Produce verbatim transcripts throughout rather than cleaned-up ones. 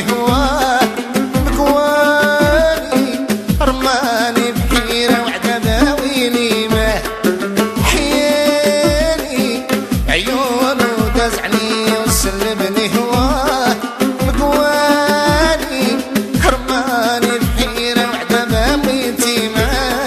سلبني هواه مكواني رماني بحيرة وعذاب ويلي ما حياني عيونه داز علي وسلبني هواه مكواني رماني بحيرة وعذاب ويلي ما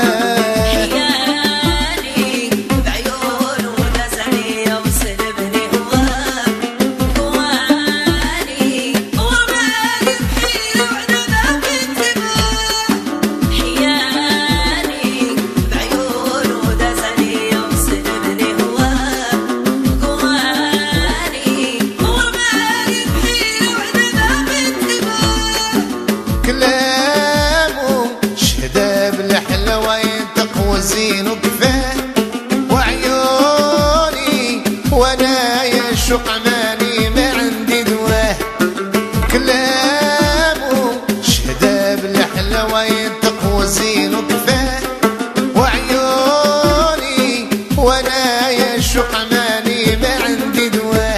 زين وكفاه وعيوني وانا يشق عماني ما عندي دواه كلامه شهدا بالحلوة ينطق وزين وكفاه وعيوني وانا يشق عماني ما عندي دواه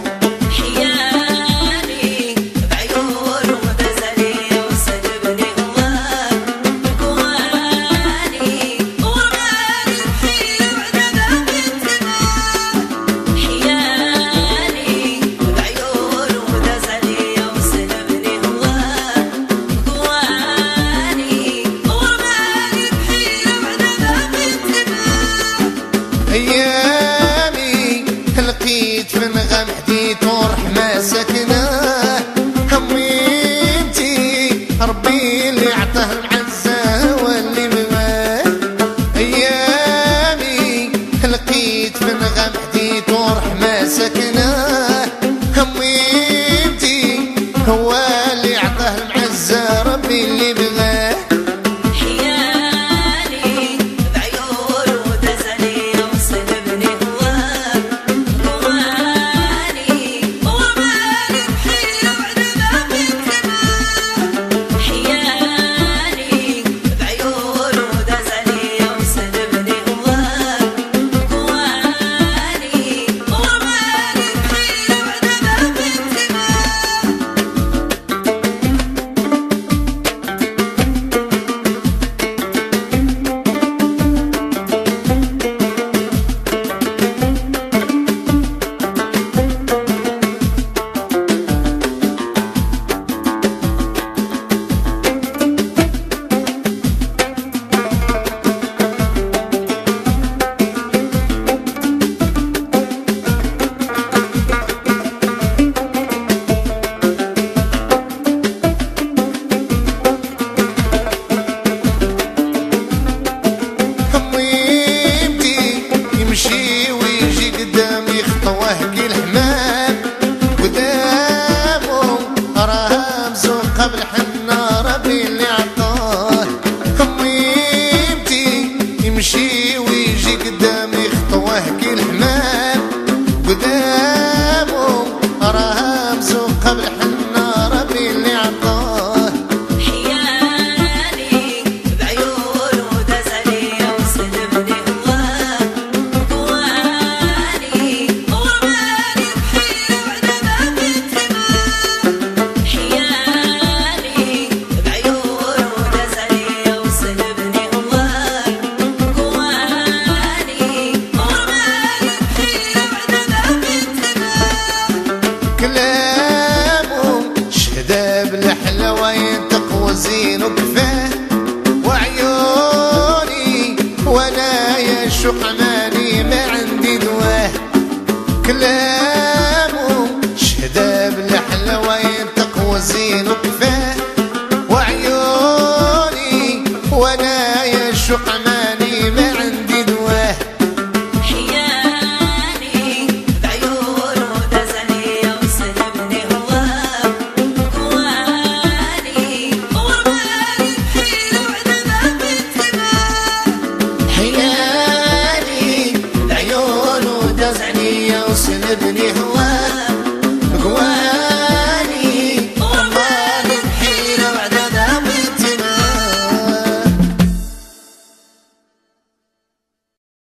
ايامي لقيت في نغم حديت وروح ما سكناه هميتي ربي اللي عطاه العزة واللي بغاه ايامي لقيت في نغم حديت وروح ما سكناه هميتي هو اللي عطاه العزة ربي اللي بغاه يمشي ويجي قدامي خطوه كي الحمام قدامه راه مزوق قبل حنا ربي اللي عطاه خميمتي يمشي ويجي قدامي خطوه كي الحمام قدامه راه مزوق قبل حنا ربي اللي عطاه كلامه شهدا بالحلوة ينطق وزين وكفاه وعيوني وانا يشق عماني ما عندي دواه كلامه شهدا بالحلوة ينطق وزين وكفاه وعيوني وانا يشق عماني ما عندي